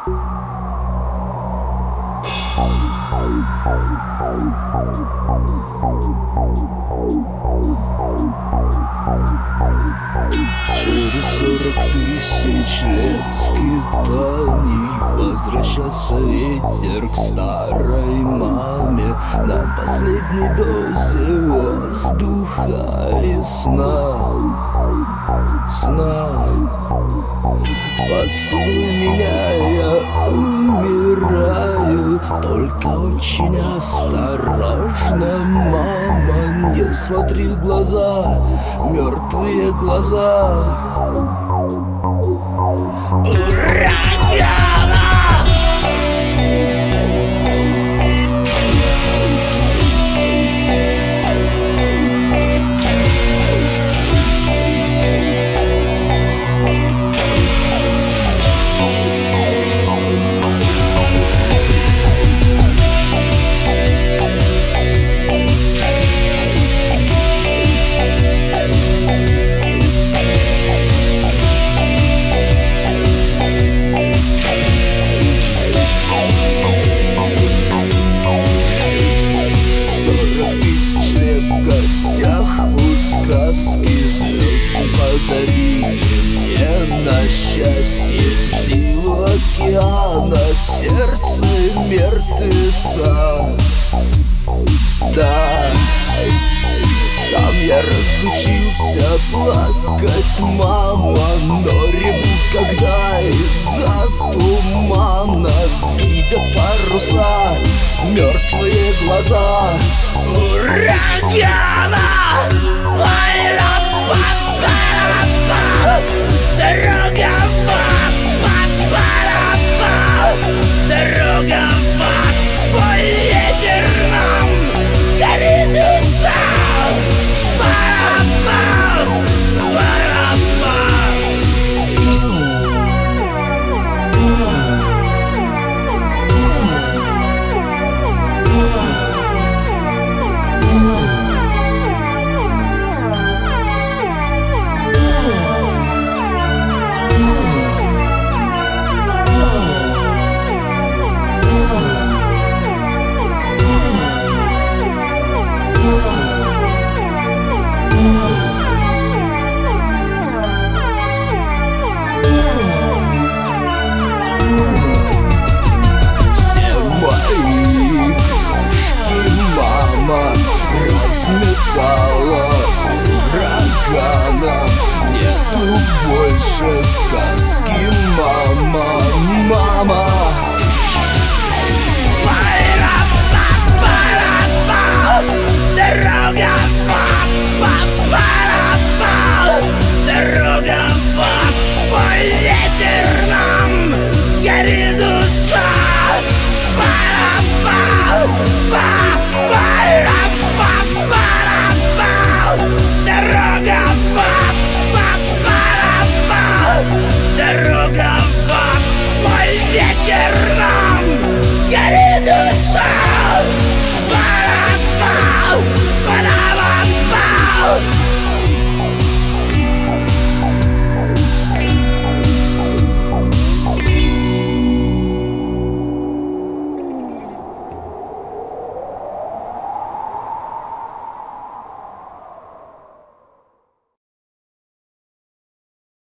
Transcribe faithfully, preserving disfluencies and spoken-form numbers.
Через сорок тысяч лет скитаний возвращался ветер к старой маме на последней дозе воздуха и сна, сна. Поцелуй меня, я умираю, только очень осторожно, мама. Не смотри в глаза, мертвые глаза. Ура, Диана! Подарили мне на счастье силу океана, сердце мертвеца. Да, там я разучился плакать, мама, но реву